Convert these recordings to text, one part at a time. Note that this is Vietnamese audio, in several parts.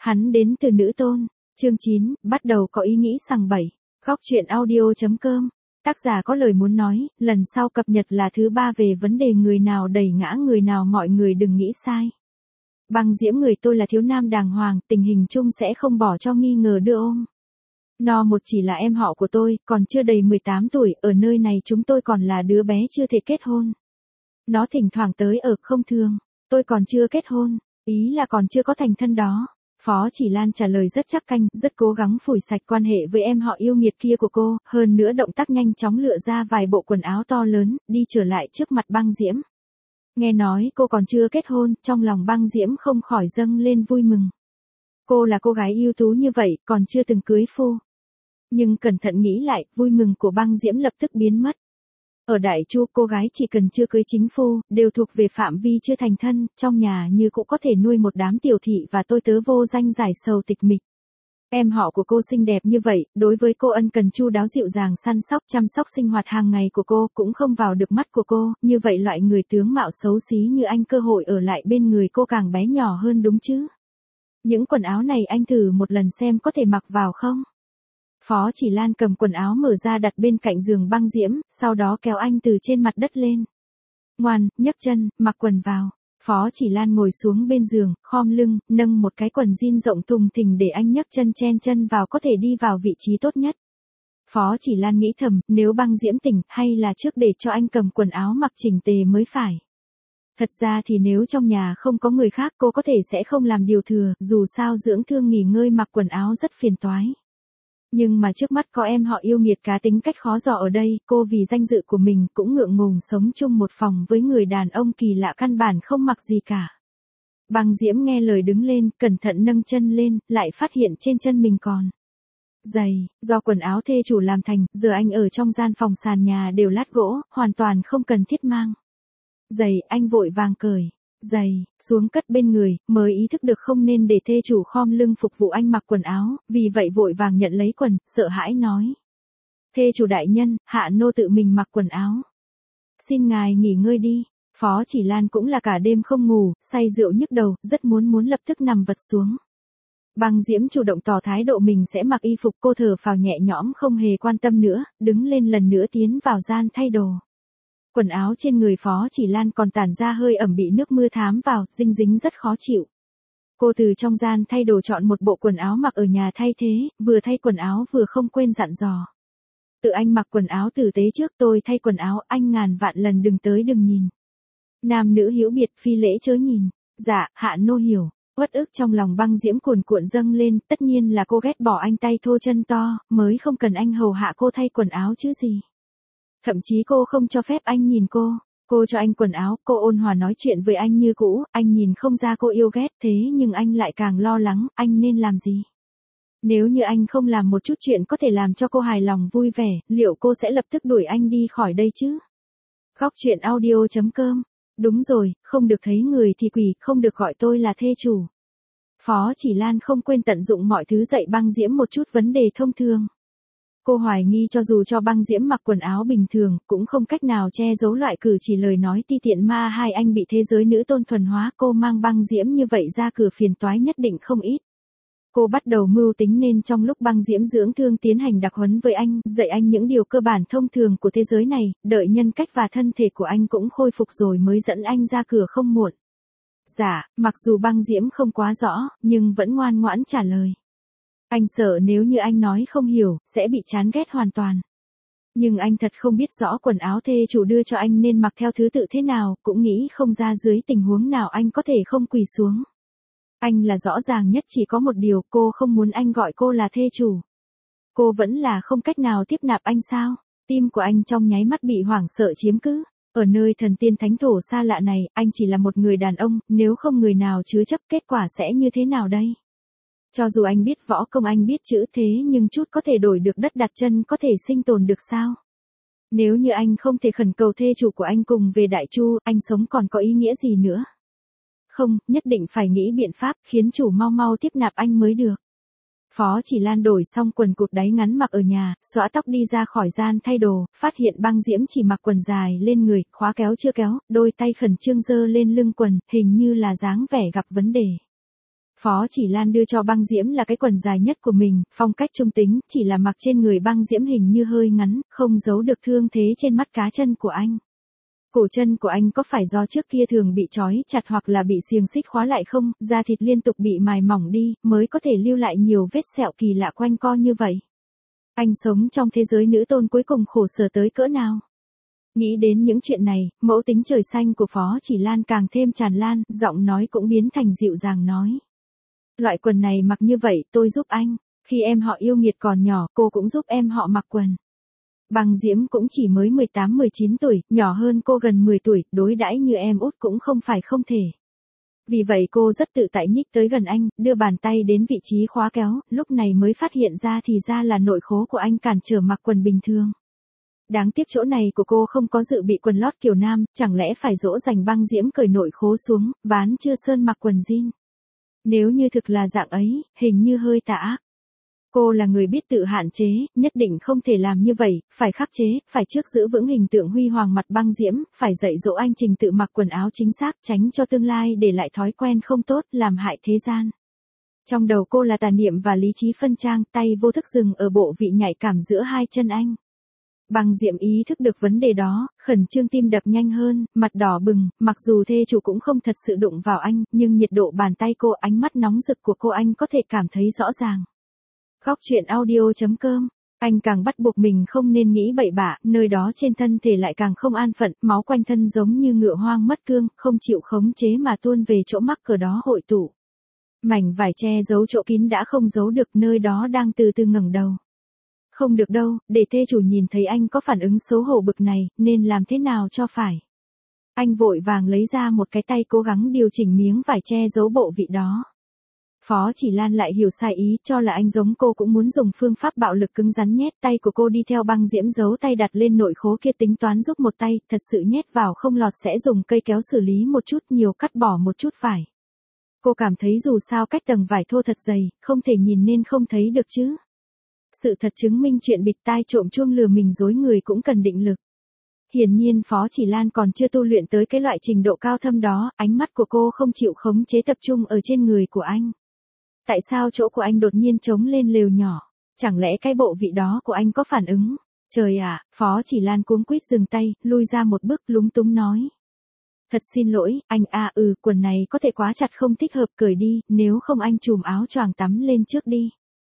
Hắn đến từ nữ tôn. Chương 9, bắt đầu có ý nghĩ sằng bậy. Góc truyện audio.com. Tác giả có lời muốn nói, lần sau cập nhật là thứ 3 về vấn đề người nào đẩy ngã người nào, mọi người đừng nghĩ sai. Băng Diễm người tôi là thiếu nam đàng hoàng, tình hình chung sẽ không bỏ cho nghi ngờ đưa ôm. No một chỉ là em họ của tôi, còn chưa đầy 18 tuổi, ở nơi này chúng tôi còn là đứa bé chưa thể kết hôn. Nó thỉnh thoảng tới ở không thường, tôi còn chưa kết hôn, ý là còn chưa có thành thân đó. Phó Chỉ Lan trả lời rất chắc canh, rất cố gắng phủi sạch quan hệ với em họ yêu nghiệt kia của cô, hơn nữa động tác nhanh chóng lựa ra vài bộ quần áo to lớn, đi trở lại trước mặt Băng Diễm. Nghe nói cô còn chưa kết hôn, trong lòng Băng Diễm không khỏi dâng lên vui mừng. Cô là cô gái ưu tú như vậy, còn chưa từng cưới phu. Nhưng cẩn thận nghĩ lại, vui mừng của Băng Diễm lập tức biến mất. Ở Đại Chu, cô gái chỉ cần chưa cưới chính phu, đều thuộc về phạm vi chưa thành thân, trong nhà như cũng có thể nuôi một đám tiểu thị và tôi tớ vô danh giải sầu tịch mịch. Em họ của cô xinh đẹp như vậy, đối với cô ân cần chu đáo dịu dàng săn sóc chăm sóc sinh hoạt hàng ngày của cô cũng không vào được mắt của cô, như vậy loại người tướng mạo xấu xí như anh cơ hội ở lại bên người cô càng bé nhỏ hơn đúng chứ. Những quần áo này anh thử một lần xem có thể mặc vào không? Phó Chỉ Lan cầm quần áo mở ra đặt bên cạnh giường Băng Diễm, sau đó kéo anh từ trên mặt đất lên. Ngoan, nhấc chân, mặc quần vào. Phó Chỉ Lan ngồi xuống bên giường, khom lưng, nâng một cái quần jean rộng thùng thình để anh nhấc chân chen chân vào có thể đi vào vị trí tốt nhất. Phó Chỉ Lan nghĩ thầm, nếu Băng Diễm tỉnh, hay là trước để cho anh cầm quần áo mặc chỉnh tề mới phải. Thật ra thì nếu trong nhà không có người khác cô có thể sẽ không làm điều thừa, dù sao dưỡng thương nghỉ ngơi mặc quần áo rất phiền toái. Nhưng mà trước mắt có em họ yêu nghiệt cá tính cách khó dò ở đây, cô vì danh dự của mình cũng ngượng ngùng sống chung một phòng với người đàn ông kỳ lạ căn bản không mặc gì cả. Băng Diễm nghe lời đứng lên, cẩn thận nâng chân lên, lại phát hiện trên chân mình còn giày, do quần áo thê chủ làm thành, giờ anh ở trong gian phòng sàn nhà đều lát gỗ, hoàn toàn không cần thiết mang giày, anh vội vàng cởi giày xuống cất bên người, mới ý thức được không nên để thê chủ khom lưng phục vụ anh mặc quần áo, vì vậy vội vàng nhận lấy quần, sợ hãi nói. Thê chủ đại nhân, hạ nô tự mình mặc quần áo. Xin ngài nghỉ ngơi đi. Phó Chỉ Lan cũng là cả đêm không ngủ, say rượu nhức đầu, rất muốn lập tức nằm vật xuống. Băng Diễm chủ động tỏ thái độ mình sẽ mặc y phục, cô thở phào nhẹ nhõm không hề quan tâm nữa, đứng lên lần nữa tiến vào gian thay đồ. Quần áo trên người Phó Chỉ Lan còn tản ra hơi ẩm bị nước mưa thám vào, dinh dính rất khó chịu. Cô từ trong gian thay đồ chọn một bộ quần áo mặc ở nhà thay thế, vừa thay quần áo vừa không quên dặn dò. Tự anh mặc quần áo tử tế trước, tôi thay quần áo, anh ngàn vạn lần đừng tới đừng nhìn. Nam nữ hữu biệt, phi lễ chớ nhìn. Dạ, hạ nô hiểu. Uất ức trong lòng Băng Diễm cuồn cuộn dâng lên, tất nhiên là cô ghét bỏ anh tay thô chân to, mới không cần anh hầu hạ cô thay quần áo chứ gì. Thậm chí cô không cho phép anh nhìn cô cho anh quần áo, cô ôn hòa nói chuyện với anh như cũ, anh nhìn không ra cô yêu ghét thế nhưng anh lại càng lo lắng, anh nên làm gì? Nếu như anh không làm một chút chuyện có thể làm cho cô hài lòng vui vẻ, liệu cô sẽ lập tức đuổi anh đi khỏi đây chứ? Góc truyện audio.com. Đúng rồi, không được thấy người thì quỷ, không được gọi tôi là thê chủ. Phó Chỉ Lan không quên tận dụng mọi thứ dạy Băng Diễm một chút vấn đề thông thường. Cô hoài nghi cho dù cho Băng Diễm mặc quần áo bình thường, cũng không cách nào che giấu loại cử chỉ lời nói ti tiện ma hai anh bị thế giới nữ tôn thuần hóa, cô mang Băng Diễm như vậy ra cửa phiền toái nhất định không ít. Cô bắt đầu mưu tính nên trong lúc Băng Diễm dưỡng thương tiến hành đặc huấn với anh, dạy anh những điều cơ bản thông thường của thế giới này, đợi nhân cách và thân thể của anh cũng khôi phục rồi mới dẫn anh ra cửa không muộn. Dạ, mặc dù Băng Diễm không quá rõ, nhưng vẫn ngoan ngoãn trả lời. Anh sợ nếu như anh nói không hiểu, sẽ bị chán ghét hoàn toàn. Nhưng anh thật không biết rõ quần áo thê chủ đưa cho anh nên mặc theo thứ tự thế nào, cũng nghĩ không ra dưới tình huống nào anh có thể không quỳ xuống. Anh là rõ ràng nhất chỉ có một điều, cô không muốn anh gọi cô là thê chủ. Cô vẫn là không cách nào tiếp nạp anh sao? Tim của anh trong nháy mắt bị hoảng sợ chiếm cứ. Ở nơi thần tiên thánh thổ xa lạ này, anh chỉ là một người đàn ông, nếu không người nào chứa chấp kết quả sẽ như thế nào đây? Cho dù anh biết võ công anh biết chữ thế nhưng chút có thể đổi được đất đặt chân có thể sinh tồn được sao? Nếu như anh không thể khẩn cầu thê chủ của anh cùng về Đại Chu, anh sống còn có ý nghĩa gì nữa? Không, nhất định phải nghĩ biện pháp khiến chủ mau mau tiếp nạp anh mới được. Phó Chỉ Lan đổi xong quần cụt đáy ngắn mặc ở nhà, xõa tóc đi ra khỏi gian thay đồ, phát hiện Băng Diễm chỉ mặc quần dài lên người, khóa kéo chưa kéo, đôi tay khẩn trương giơ lên lưng quần, hình như là dáng vẻ gặp vấn đề. Phó Chỉ Lan đưa cho Băng Diễm là cái quần dài nhất của mình, phong cách trung tính, chỉ là mặc trên người Băng Diễm hình như hơi ngắn, không giấu được thương thế trên mắt cá chân của anh. Cổ chân của anh có phải do trước kia thường bị trói chặt hoặc là bị xiềng xích khóa lại không, da thịt liên tục bị mài mỏng đi, mới có thể lưu lại nhiều vết sẹo kỳ lạ quanh co như vậy. Anh sống trong thế giới nữ tôn cuối cùng khổ sở tới cỡ nào? Nghĩ đến những chuyện này, mẫu tính trời xanh của Phó Chỉ Lan càng thêm tràn lan, giọng nói cũng biến thành dịu dàng nói. Loại quần này mặc như vậy tôi giúp anh, khi em họ yêu nghiệt còn nhỏ cô cũng giúp em họ mặc quần. Băng Diễm cũng chỉ mới 18-19 tuổi, nhỏ hơn cô gần 10 tuổi, đối đãi như em út cũng không phải không thể. Vì vậy cô rất tự tại nhích tới gần anh, đưa bàn tay đến vị trí khóa kéo, lúc này mới phát hiện ra thì ra là nội khố của anh cản trở mặc quần bình thường. Đáng tiếc chỗ này của cô không có dự bị quần lót kiểu nam, chẳng lẽ phải dỗ dành Băng Diễm cởi nội khố xuống, bán chưa sơn mặc quần jean. Nếu như thực là dạng ấy, hình như hơi tà ác. Cô là người biết tự hạn chế, nhất định không thể làm như vậy, phải khắc chế, phải trước giữ vững hình tượng huy hoàng mặt Băng Diễm, phải dạy dỗ anh trình tự mặc quần áo chính xác, tránh cho tương lai để lại thói quen không tốt, làm hại thế gian. Trong đầu cô là tà niệm và lý trí phân trang, tay vô thức dừng ở bộ vị nhạy cảm giữa hai chân anh. Băng Diễm ý thức được vấn đề đó, khẩn trương tim đập nhanh hơn, mặt đỏ bừng, mặc dù thê chủ cũng không thật sự đụng vào anh, nhưng nhiệt độ bàn tay cô, ánh mắt nóng rực của cô anh có thể cảm thấy rõ ràng. Góc truyện audio.com, anh càng bắt buộc mình không nên nghĩ bậy bạ, nơi đó trên thân thể lại càng không an phận, máu quanh thân giống như ngựa hoang mất cương, không chịu khống chế mà tuôn về chỗ mắc cỡ đó hội tụ. Mảnh vải che giấu chỗ kín đã không giấu được, nơi đó đang từ từ ngẩng đầu. Không được đâu, để thê chủ nhìn thấy anh có phản ứng xấu hổ bực này, nên làm thế nào cho phải. Anh vội vàng lấy ra một cái tay cố gắng điều chỉnh miếng vải che giấu bộ vị đó. Phó Chỉ Lan lại hiểu sai ý, cho là anh giống cô cũng muốn dùng phương pháp bạo lực cứng rắn nhét tay của cô đi theo Băng Diễm giấu tay đặt lên nội khố kia, tính toán giúp một tay, thật sự nhét vào không lọt sẽ dùng cây kéo xử lý một chút, nhiều cắt bỏ một chút vải. Cô cảm thấy dù sao cách tầng vải thô thật dày, không thể nhìn nên không thấy được chứ. Sự thật chứng minh chuyện bịt tai trộm chuông lừa mình dối người cũng cần định lực. Hiển nhiên Phó Chỉ Lan còn chưa tu luyện tới cái loại trình độ cao thâm đó, ánh mắt của cô không chịu khống chế tập trung ở trên người của anh. Tại sao chỗ của anh đột nhiên trống lên lều nhỏ? Chẳng lẽ cái bộ vị đó của anh có phản ứng? Trời ạ, Phó Chỉ Lan cuống quýt dừng tay, lui ra một bước lúng túng nói. Thật xin lỗi, anh quần này có thể quá chặt không thích hợp, cởi đi, nếu không anh trùm áo choàng tắm lên trước đi.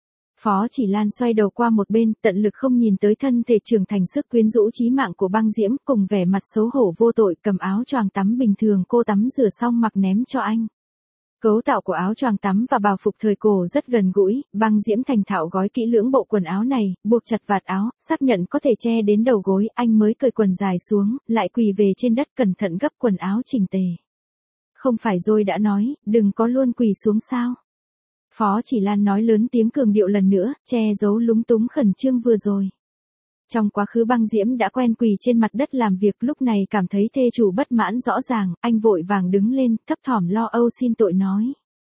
Phó Chỉ Lan xoay đầu qua một bên, tận lực không nhìn tới thân thể trưởng thành sức quyến rũ chí mạng của Băng Diễm, cùng vẻ mặt xấu hổ vô tội cầm áo choàng tắm bình thường cô tắm rửa xong mặc ném cho anh. Cấu tạo của áo choàng tắm và bào phục thời cổ rất gần gũi, Băng Diễm thành thạo gói kỹ lưỡng bộ quần áo này, buộc chặt vạt áo, xác nhận có thể che đến đầu gối, anh mới cởi quần dài xuống, lại quỳ về trên đất cẩn thận gấp quần áo chỉnh tề. Không phải rồi đã nói, đừng có luôn quỳ xuống sao? Phó Chỉ Lan nói lớn tiếng cường điệu lần nữa, che giấu lúng túng khẩn trương vừa rồi. Trong quá khứ Băng Diễm đã quen quỳ trên mặt đất làm việc, lúc này cảm thấy thê chủ bất mãn rõ ràng, anh vội vàng đứng lên, thấp thỏm lo âu xin tội nói.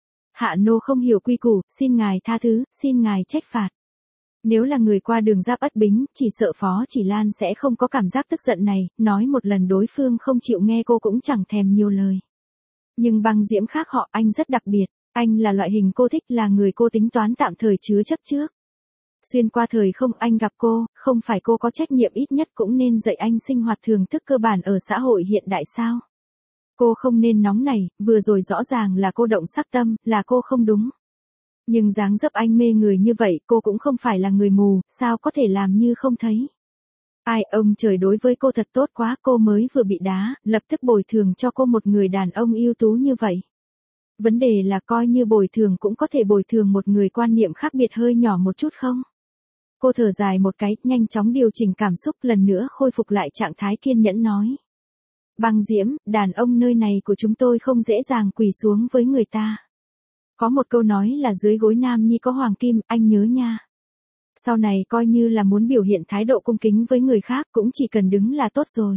Hạ nô không hiểu quy củ, xin ngài tha thứ, xin ngài trách phạt. Nếu là người qua đường Giáp Ất Bính, chỉ sợ Phó Chỉ Lan sẽ không có cảm giác tức giận này, nói một lần đối phương không chịu nghe cô cũng chẳng thèm nhiều lời. Nhưng Băng Diễm khác họ, anh rất đặc biệt, anh là loại hình cô thích, là người cô tính toán tạm thời chứa chấp trước. Xuyên qua thời không anh gặp cô, không phải cô có trách nhiệm ít nhất cũng nên dạy anh sinh hoạt thường thức cơ bản ở xã hội hiện đại sao? Cô không nên nóng nảy, vừa rồi rõ ràng là cô động sắc tâm, là cô không đúng. Nhưng dáng dấp anh mê người như vậy, cô cũng không phải là người mù, sao có thể làm như không thấy. Ai, ông trời đối với cô thật tốt quá, cô mới vừa bị đá, lập tức bồi thường cho cô một người đàn ông ưu tú như vậy. Vấn đề là coi như bồi thường cũng có thể bồi thường một người quan niệm khác biệt hơi nhỏ một chút không? Cô thở dài một cái, nhanh chóng điều chỉnh cảm xúc, lần nữa khôi phục lại trạng thái kiên nhẫn nói. Băng Diễm, đàn ông nơi này của chúng tôi không dễ dàng quỳ xuống với người ta. Có một câu nói là dưới gối nam nhi có hoàng kim, anh nhớ nha. Sau này coi như là muốn biểu hiện thái độ cung kính với người khác cũng chỉ cần đứng là tốt rồi.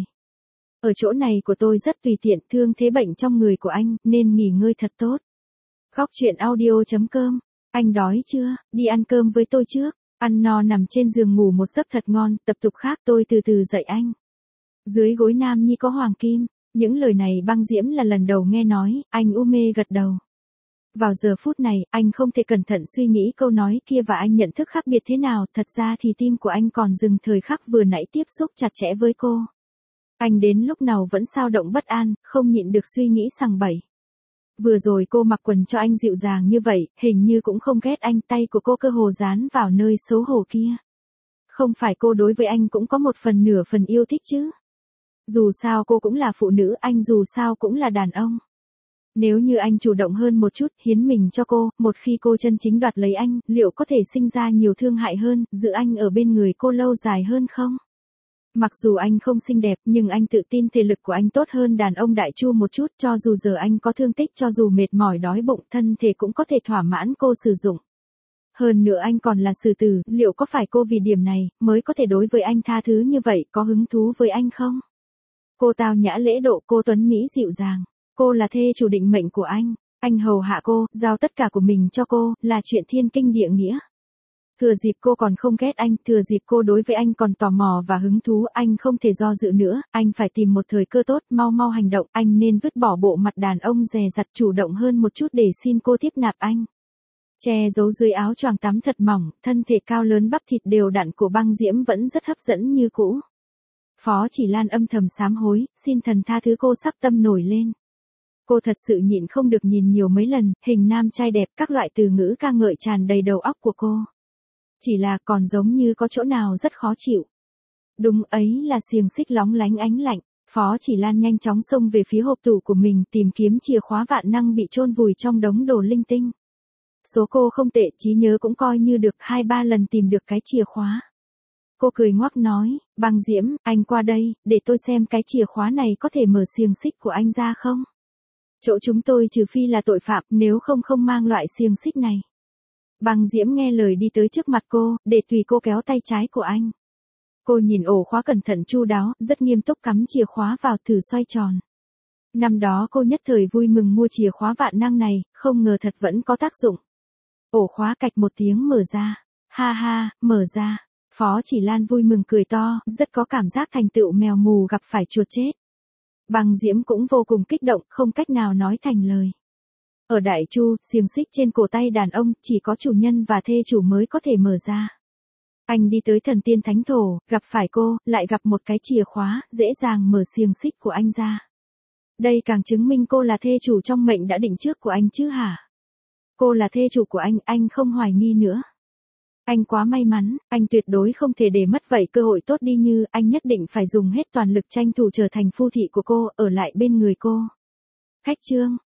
Ở chỗ này của tôi rất tùy tiện, thương thế bệnh trong người của anh, nên nghỉ ngơi thật tốt. Góc truyện audio.com, anh đói chưa, đi ăn cơm với tôi trước. Ăn no nằm trên giường ngủ một giấc thật ngon, tập tục khác tôi từ từ dạy anh. Dưới gối nam nhi có hoàng kim, những lời này Băng Diễm là lần đầu nghe nói, anh u mê gật đầu. Vào giờ phút này, anh không thể cẩn thận suy nghĩ câu nói kia và anh nhận thức khác biệt thế nào, thật ra thì tim của anh còn dừng thời khắc vừa nãy tiếp xúc chặt chẽ với cô. Anh đến lúc nào vẫn xao động bất an, không nhịn được suy nghĩ sằng bậy. Vừa rồi cô mặc quần cho anh dịu dàng như vậy, hình như cũng không ghét anh, tay của cô cơ hồ dán vào nơi xấu hổ kia. Không phải cô đối với anh cũng có một phần nửa phần yêu thích chứ? Dù sao cô cũng là phụ nữ, anh dù sao cũng là đàn ông. Nếu như anh chủ động hơn một chút, hiến mình cho cô, một khi cô chân chính đoạt lấy anh, liệu có thể sinh ra nhiều thương hại hơn, giữ anh ở bên người cô lâu dài hơn không? Mặc dù anh không xinh đẹp, nhưng anh tự tin thể lực của anh tốt hơn đàn ông đại chu một chút, cho dù giờ anh có thương tích, cho dù mệt mỏi đói bụng, thân thể cũng có thể thỏa mãn cô sử dụng. Hơn nữa anh còn là xử tử, liệu có phải cô vì điểm này, mới có thể đối với anh tha thứ như vậy, có hứng thú với anh không? Cô tao nhã lễ độ, cô tuấn mỹ dịu dàng. Cô là thê chủ định mệnh của anh hầu hạ cô, giao tất cả của mình cho cô, là chuyện thiên kinh địa nghĩa. Thừa dịp cô còn không ghét anh, thừa dịp cô đối với anh còn tò mò và hứng thú, anh không thể do dự nữa, anh phải tìm một thời cơ tốt, mau mau hành động, anh nên vứt bỏ bộ mặt đàn ông dè dặt, chủ động hơn một chút để xin cô tiếp nạp anh. Che giấu dưới áo choàng tắm thật mỏng, thân thể cao lớn bắp thịt đều đặn của Băng Diễm vẫn rất hấp dẫn như cũ. Phó Chỉ Lan âm thầm sám hối, xin thần tha thứ, cô sắc tâm nổi lên. Cô thật sự nhịn không được nhìn nhiều mấy lần, hình nam trai đẹp, các loại từ ngữ ca ngợi tràn đầy đầu óc của cô. Chỉ là còn giống như có chỗ nào rất khó chịu. Đúng ấy là xiềng xích lóng lánh ánh lạnh. Phó Chỉ Lan nhanh chóng xông về phía hộp tủ của mình, tìm kiếm chìa khóa vạn năng bị chôn vùi trong đống đồ linh tinh. Số cô không tệ, trí nhớ cũng coi như được, 2-3 lần tìm được cái chìa khóa. Cô cười ngoác nói, Băng Diễm, anh qua đây, để tôi xem cái chìa khóa này có thể mở xiềng xích của anh ra không? Chỗ chúng tôi trừ phi là tội phạm, nếu không không mang loại xiềng xích này. Băng Diễm nghe lời đi tới trước mặt cô, để tùy cô kéo tay trái của anh. Cô nhìn ổ khóa cẩn thận chu đáo, rất nghiêm túc cắm chìa khóa vào thử xoay tròn. Năm đó cô nhất thời vui mừng mua chìa khóa vạn năng này, không ngờ thật vẫn có tác dụng. Ổ khóa cạch một tiếng mở ra. Ha ha, mở ra. Phó Chỉ Lan vui mừng cười to, rất có cảm giác thành tựu mèo mù gặp phải chuột chết. Băng Diễm cũng vô cùng kích động, không cách nào nói thành lời. Ở Đại Chu, xiềng xích trên cổ tay đàn ông, chỉ có chủ nhân và thê chủ mới có thể mở ra. Anh đi tới Thần Tiên Thánh Thổ, gặp phải cô, lại gặp một cái chìa khóa, dễ dàng mở xiềng xích của anh ra. Đây càng chứng minh cô là thê chủ trong mệnh đã định trước của anh chứ hả? Cô là thê chủ của anh không hoài nghi nữa. Anh quá may mắn, anh tuyệt đối không thể để mất vậy cơ hội tốt đi, như anh nhất định phải dùng hết toàn lực tranh thủ trở thành phu thị của cô, ở lại bên người cô. Khách trương.